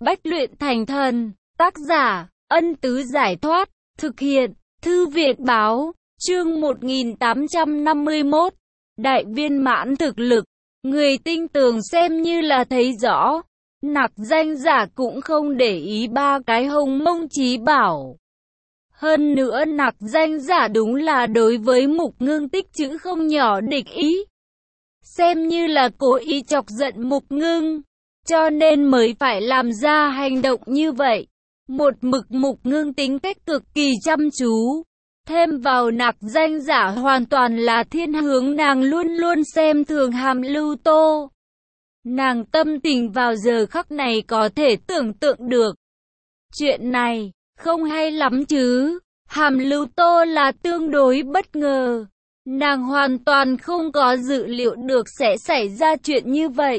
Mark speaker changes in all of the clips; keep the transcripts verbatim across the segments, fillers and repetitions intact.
Speaker 1: Bách luyện thành thần, tác giả, Ân Tứ Giải Thoát, thực hiện, Thư viện Báo, chương một nghìn tám trăm năm mươi mốt, đại viên mãn thực lực, người tinh tường xem như là thấy rõ, nặc danh giả cũng không để ý ba cái hồng mông chí bảo. Hơn nữa nặc danh giả đúng là đối với Mục Ngưng tích chữ không nhỏ địch ý, xem như là cố ý chọc giận Mục Ngưng, cho nên mới phải làm ra hành động như vậy. Một mực Mục Ngưng tính cách cực kỳ chăm chú, thêm vào nặc danh giả hoàn toàn là thiên hướng nàng luôn luôn xem thường Hàm Lưu Tô. Nàng tâm tình vào giờ khắc này có thể tưởng tượng được. Chuyện này, không hay lắm chứ. Hàm Lưu Tô là tương đối bất ngờ. Nàng hoàn toàn không có dự liệu được sẽ xảy ra chuyện như vậy.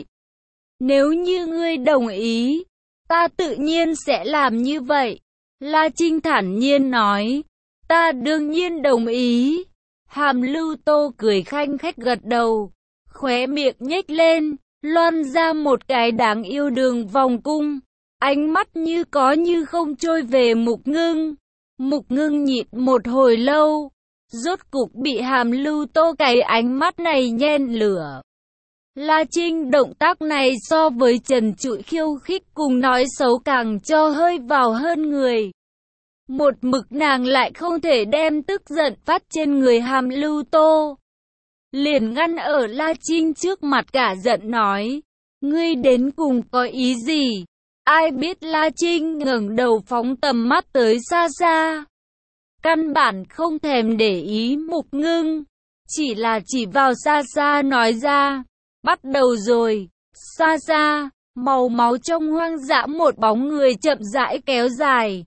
Speaker 1: Nếu như ngươi đồng ý, ta tự nhiên sẽ làm như vậy. La Trinh thản nhiên nói. Ta đương nhiên đồng ý. Hàm Lưu Tô cười khanh khách gật đầu, khóe miệng nhếch lên, loan ra một cái đáng yêu đường vòng cung, ánh mắt như có như không trôi về Mục Ngưng. Mục Ngưng nhịn một hồi lâu, rốt cục bị Hàm Lưu Tô cái ánh mắt này nhen lửa. La Trinh động tác này so với trần trụi khiêu khích cùng nói xấu càng cho hơi vào hơn người. Một mực nàng lại không thể đem tức giận phát trên người Hàm Lưu Tô, liền ngăn ở La Trinh trước mặt cả giận nói, ngươi đến cùng có ý gì? Ai biết La Trinh ngẩng đầu phóng tầm mắt tới xa xa, căn bản không thèm để ý Mục Ngưng, chỉ là chỉ vào xa xa nói ra, bắt đầu rồi. Xa xa, màu máu trong hoang dã một bóng người chậm rãi kéo dài.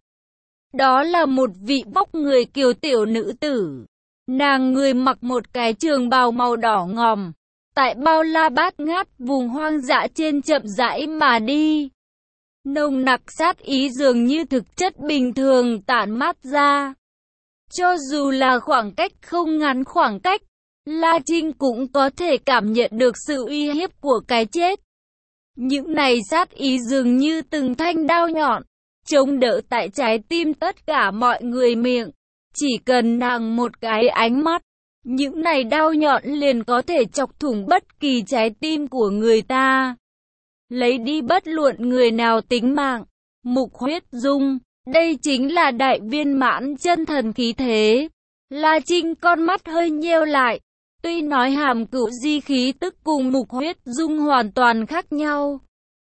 Speaker 1: Đó là một vị vóc người kiều tiểu nữ tử. Nàng người mặc một cái trường bào màu đỏ ngòm, tại bao la bát ngát vùng hoang dã trên chậm rãi mà đi. Nồng nặc sát ý dường như thực chất bình thường tản mát ra. Cho dù là khoảng cách không ngắn khoảng cách, La Trinh cũng có thể cảm nhận được sự uy hiếp của cái chết. Những này sát ý dường như từng thanh đao nhọn, chống đỡ tại trái tim tất cả mọi người miệng. Chỉ cần nàng một cái ánh mắt, những này đao nhọn liền có thể chọc thủng bất kỳ trái tim của người ta, lấy đi bất luận người nào tính mạng. Mục Huyết Dung, đây chính là đại viên mãn chân thần khí thế. La Trinh con mắt hơi nheo lại, tuy nói Hàm Cửu Di khí tức cùng Mục Huyết Dung hoàn toàn khác nhau.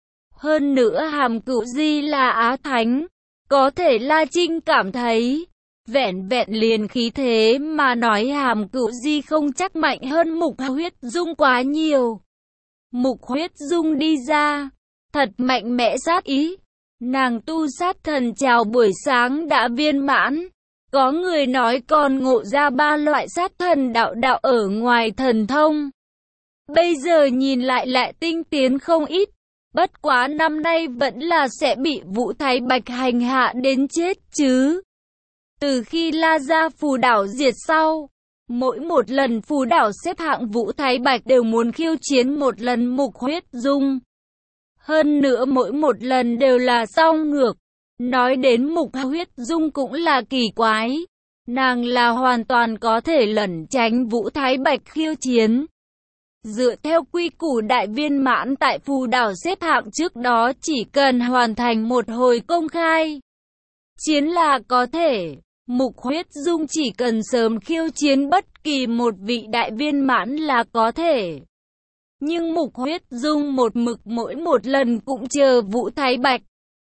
Speaker 1: Hơn nữa Hàm Cửu Di là Á Thánh, có thể La Trinh cảm thấy, vẹn vẹn liền khí thế mà nói Hàm Cửu Di không chắc mạnh hơn Mục Huyết Dung quá nhiều. Mục Huyết Dung đi ra, thật mạnh mẽ sát ý. Nàng tu sát thần trào buổi sáng đã viên mãn. Có người nói còn ngộ ra ba loại sát thần đạo đạo ở ngoài thần thông. Bây giờ nhìn lại lại tinh tiến không ít. Bất quá năm nay vẫn là sẽ bị Vũ Thái Bạch hành hạ đến chết chứ. Từ khi La Gia phù đảo diệt sau, mỗi một lần phù đảo xếp hạng Vũ Thái Bạch đều muốn khiêu chiến một lần Mục Huyết Dung. Hơn nữa mỗi một lần đều là song ngược. Nói đến Mục Huyết Dung cũng là kỳ quái. Nàng là hoàn toàn có thể lẩn tránh Vũ Thái Bạch khiêu chiến. Dựa theo quy củ đại viên mãn tại phù đảo xếp hạng trước đó chỉ cần hoàn thành một hồi công khai chiến là có thể. Mục Huyết Dung chỉ cần sớm khiêu chiến bất kỳ một vị đại viên mãn là có thể. Nhưng Mục Huyết Dung một mực mỗi một lần cũng chờ Vũ Thái Bạch.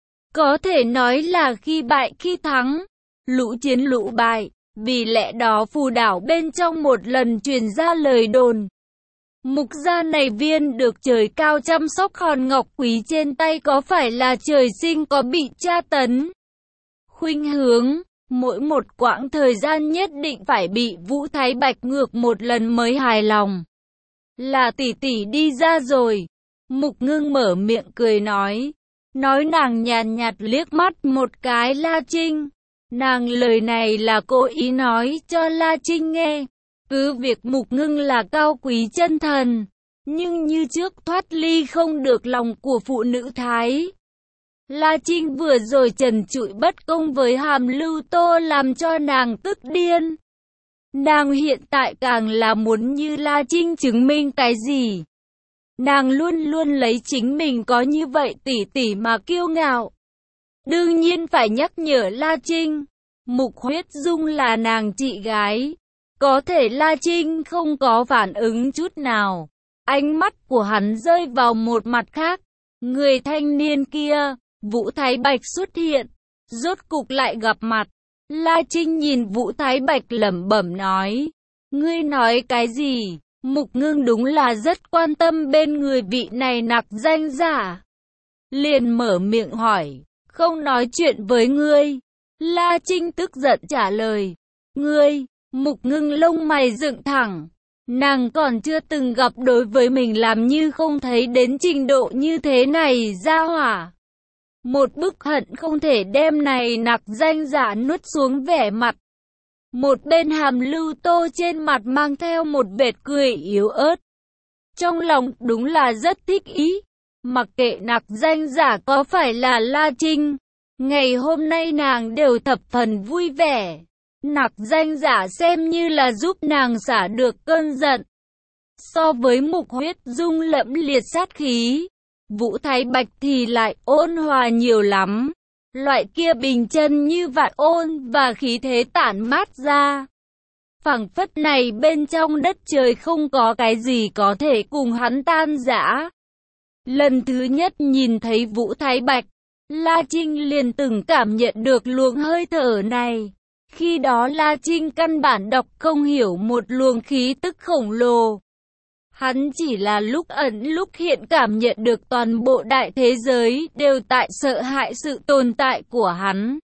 Speaker 1: Có thể nói là khi bại khi thắng, lũ chiến lũ bại. Vì lẽ đó phù đảo bên trong một lần truyền ra lời đồn. Mục gia này viên được trời cao chăm sóc hòn ngọc quý trên tay có phải là trời sinh có bị tra tấn? Khuynh hướng, mỗi một quãng thời gian nhất định phải bị Vũ Thái Bạch ngược một lần mới hài lòng. Là tỷ tỷ đi ra rồi. Mục Ngưng mở miệng cười nói. Nói nàng nhàn nhạt liếc mắt một cái La Trinh. Nàng lời này là cố ý nói cho La Trinh nghe. Cứ việc Mục Ngưng là cao quý chân thần, nhưng như trước thoát ly không được lòng của phụ nữ Thái. La Trinh vừa rồi trần trụi bất công với Hàm Lưu Tô làm cho nàng tức điên. Nàng hiện tại càng là muốn như La Trinh chứng minh cái gì. Nàng luôn luôn lấy chính mình có như vậy tỷ tỷ mà kiêu ngạo. Đương nhiên phải nhắc nhở La Trinh, Mục Huyết Dung là nàng chị gái. Có thể La Trinh không có phản ứng chút nào. Ánh mắt của hắn rơi vào một mặt khác. Người thanh niên kia, Vũ Thái Bạch xuất hiện. Rốt cục lại gặp mặt. La Trinh nhìn Vũ Thái Bạch lẩm bẩm nói. Ngươi nói cái gì? Mục Ngưng đúng là rất quan tâm bên người vị này nặc danh giả. Liền mở miệng hỏi. Không nói chuyện với ngươi. La Trinh tức giận trả lời. Ngươi, Mục Ngưng lông mày dựng thẳng. Nàng còn chưa từng gặp đối với mình làm như không thấy đến trình độ như thế này ra hỏa. Một bức hận không thể đem này nặc danh giả nuốt xuống vẻ mặt. Một bên Hàm Lưu Tô trên mặt mang theo một vệt cười yếu ớt. Trong lòng đúng là rất thích ý. Mặc kệ nặc danh giả có phải là La Trinh, ngày hôm nay nàng đều thập phần vui vẻ. Nặc danh giả xem như là giúp nàng xả được cơn giận. So với Mục Huyết Dung lẫm liệt sát khí, Vũ Thái Bạch thì lại ôn hòa nhiều lắm. Loại kia bình chân như vạn ôn và khí thế tản mát ra. Phảng phất này bên trong đất trời không có cái gì có thể cùng hắn tan rã. Lần thứ nhất nhìn thấy Vũ Thái Bạch, La Trinh liền từng cảm nhận được luồng hơi thở này. Khi đó La Trinh căn bản đọc không hiểu một luồng khí tức khổng lồ. Hắn chỉ là lúc ẩn lúc hiện cảm nhận được toàn bộ đại thế giới đều tại sợ hãi sự tồn tại của hắn.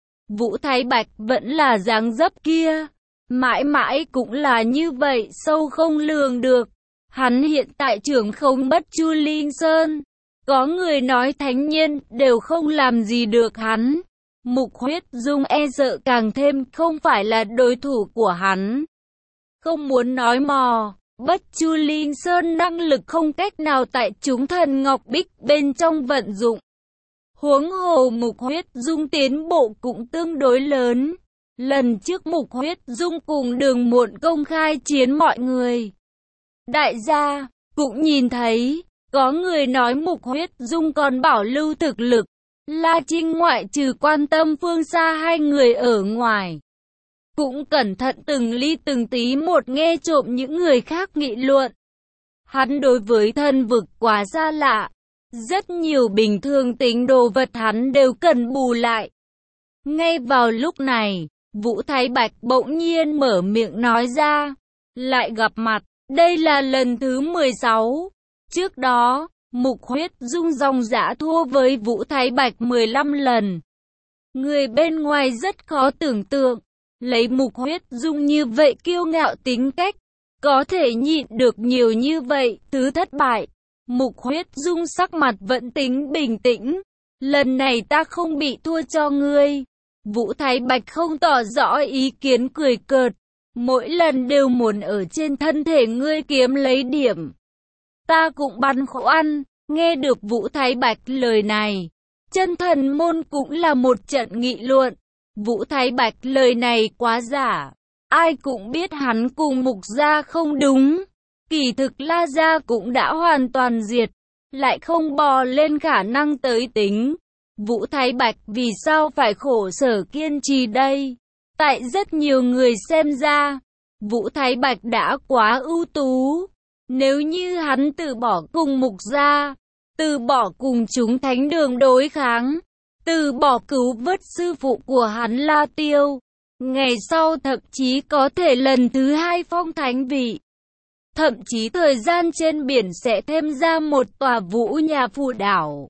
Speaker 1: Vũ Thái Bạch vẫn là dáng dấp kia, mãi mãi cũng là như vậy, sâu không lường được. Hắn hiện tại trưởng không Bất Chu Linh Sơn, có người nói thánh nhân đều không làm gì được hắn. Mục Huyết Dung e sợ càng thêm không phải là đối thủ của hắn. Không muốn nói mò, Bất Chu Linh Sơn năng lực không cách nào tại chúng thần Ngọc Bích bên trong vận dụng. Huống hồ Mục Huyết Dung tiến bộ cũng tương đối lớn. Lần trước Mục Huyết Dung cùng Đường Muộn công khai chiến mọi người. Đại gia cũng nhìn thấy, có người nói Mục Huyết Dung còn bảo lưu thực lực. La Trinh ngoại trừ quan tâm phương xa hai người ở ngoài, cũng cẩn thận từng ly từng tí một nghe trộm những người khác nghị luận. Hắn đối với thân vực quá xa lạ, rất nhiều bình thường tính đồ vật hắn đều cần bù lại. Ngay vào lúc này, Vũ Thái Bạch bỗng nhiên mở miệng nói ra, lại gặp mặt, đây là lần thứ mười sáu. Trước đó, Mục Huyết Dung dòng dã thua với Vũ Thái Bạch mười lăm lần. Người bên ngoài rất khó tưởng tượng, lấy Mục Huyết Dung như vậy kiêu ngạo tính cách, có thể nhịn được nhiều như vậy thứ thất bại. Mục Huyết Dung sắc mặt vẫn tính bình tĩnh. Lần này ta không bị thua cho ngươi. Vũ Thái Bạch không tỏ rõ ý kiến, cười cợt. Mỗi lần đều muốn ở trên thân thể ngươi kiếm lấy điểm. Ta cũng băn khoăn. Nghe được Vũ Thái Bạch lời này, chân thần môn cũng là một trận nghị luận. Vũ Thái Bạch lời này quá giả. Ai cũng biết hắn cùng Mục gia không đúng. Kỳ thực La gia cũng đã hoàn toàn diệt, lại không bò lên khả năng tới tính. Vũ Thái Bạch vì sao phải khổ sở kiên trì đây? Tại rất nhiều người xem ra, Vũ Thái Bạch đã quá ưu tú. Nếu như hắn từ bỏ cùng Mục gia, từ bỏ cùng chúng thánh đường đối kháng, từ bỏ cứu vớt sư phụ của hắn La Tiêu, ngày sau thậm chí có thể lần thứ hai phong thánh vị. Thậm chí thời gian trên biển sẽ thêm ra một tòa Vũ nhà phù đảo.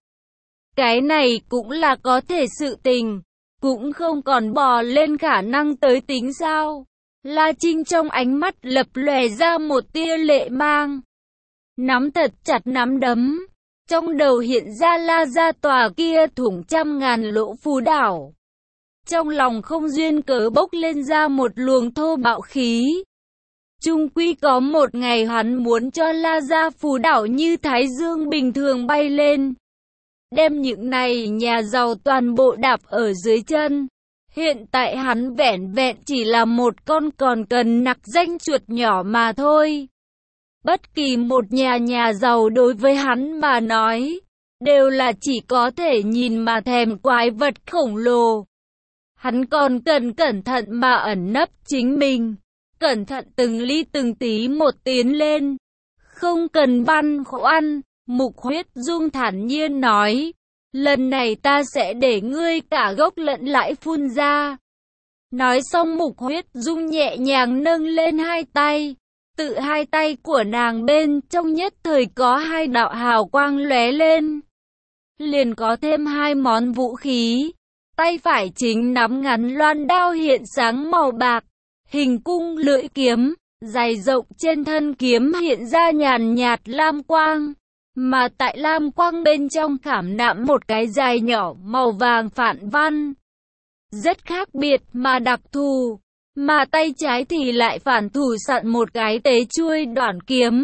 Speaker 1: Cái này cũng là có thể sự tình, cũng không còn bò lên khả năng tới tính sao. La Trinh trong ánh mắt lập lòe ra một tia lệ mang. Nắm thật chặt nắm đấm. Trong đầu hiện ra La gia tòa kia thủng trăm ngàn lỗ phù đảo. Trong lòng không duyên cớ bốc lên ra một luồng thô bạo khí. Chung quy có một ngày hắn muốn cho La gia phù đảo như thái dương bình thường bay lên. đem những này nhà giàu toàn bộ đạp ở dưới chân. Hiện tại hắn vẻn vẹn chỉ là một con còn cần nặc danh chuột nhỏ mà thôi. Bất kỳ một nhà nhà giàu đối với hắn mà nói, đều là chỉ có thể nhìn mà thèm quái vật khổng lồ. Hắn còn cần cẩn thận mà ẩn nấp chính mình, cẩn thận từng ly từng tí một tiến lên. Không cần băn khoăn, Mục Huyết Dung thản nhiên nói, lần này ta sẽ để ngươi cả gốc lẫn lãi phun ra. Nói xong Mục Huyết Dung nhẹ nhàng nâng lên hai tay. Tự hai tay của nàng bên trong nhất thời có hai đạo hào quang lóe lên. Liền có thêm hai món vũ khí. Tay phải chính nắm ngắn loan đao hiện sáng màu bạc, hình cung lưỡi kiếm, dài rộng trên thân kiếm hiện ra nhàn nhạt lam quang. Mà tại lam quang bên trong khảm nạm một cái dài nhỏ màu vàng phản văn. Rất khác biệt mà đặc thù. Mà tay trái thì lại phản thủ sẵn một cái tế chuôi đoản kiếm.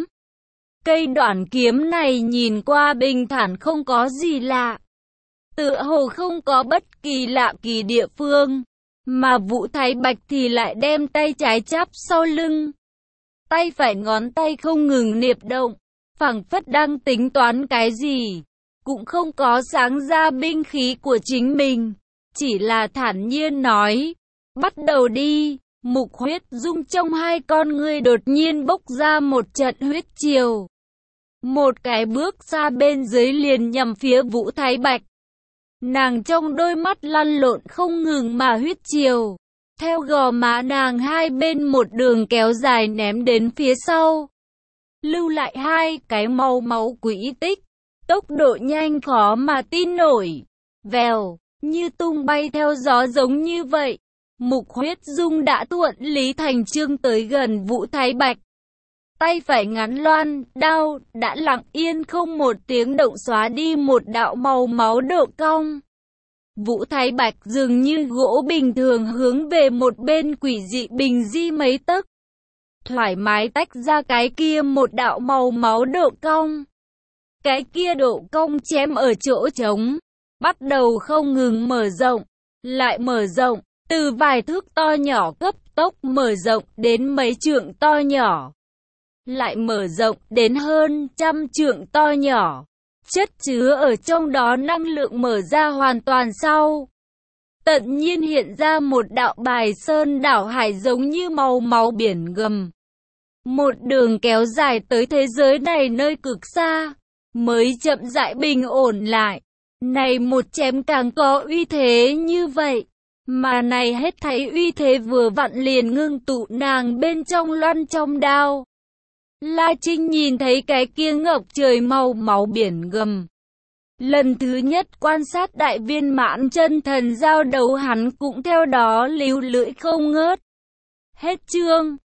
Speaker 1: Cây đoản kiếm này nhìn qua bình thản không có gì lạ. Tựa hồ không có bất kỳ lạ kỳ địa phương. Mà Vũ Thái Bạch thì lại đem tay trái chắp sau lưng. Tay phải ngón tay không ngừng niệp động, phảng phất đang tính toán cái gì. Cũng không có sáng ra binh khí của chính mình. Chỉ là thản nhiên nói, bắt đầu đi. Mục Huyết Dung trong hai con ngươi đột nhiên bốc ra một trận huyết triều. Một cái bước ra bên dưới liền nhằm phía Vũ Thái Bạch. Nàng trong đôi mắt lăn lộn không ngừng mà huyết triều. Theo gò má nàng hai bên một đường kéo dài ném đến phía sau. Lưu lại hai cái màu máu quỹ tích. Tốc độ nhanh khó mà tin nổi. Vèo, như tung bay theo gió giống như vậy. Mục Huyết Dung đã thuận lý thành chương tới gần Vũ Thái Bạch. Tay phải ngắn loan, đao, đã lặng yên không một tiếng động xóa đi một đạo màu máu độ cong. Vũ Thái Bạch dường như gỗ bình thường hướng về một bên quỷ dị bình di mấy tấc. Thoải mái tách ra cái kia một đạo màu máu độ cong. Cái kia độ cong chém ở chỗ trống, bắt đầu không ngừng mở rộng, lại mở rộng. Từ vài thước to nhỏ cấp tốc mở rộng đến mấy trượng to nhỏ. Lại mở rộng đến hơn trăm trượng to nhỏ. Chất chứa ở trong đó năng lượng mở ra hoàn toàn sau. Tận nhiên hiện ra một đạo bài sơn đảo hải giống như màu máu biển gầm. Một đường kéo dài tới thế giới này nơi cực xa. Mới chậm rãi bình ổn lại. Này một chém càng có uy thế như vậy. Mà này hết thấy uy thế vừa vặn liền ngưng tụ nàng bên trong loan trong đao. La Trinh nhìn thấy cái kia ngập trời màu máu biển gầm. Lần thứ nhất quan sát đại viên mãn chân thần giao đấu hắn cũng theo đó líu lưỡi không ngớt. Hết chương.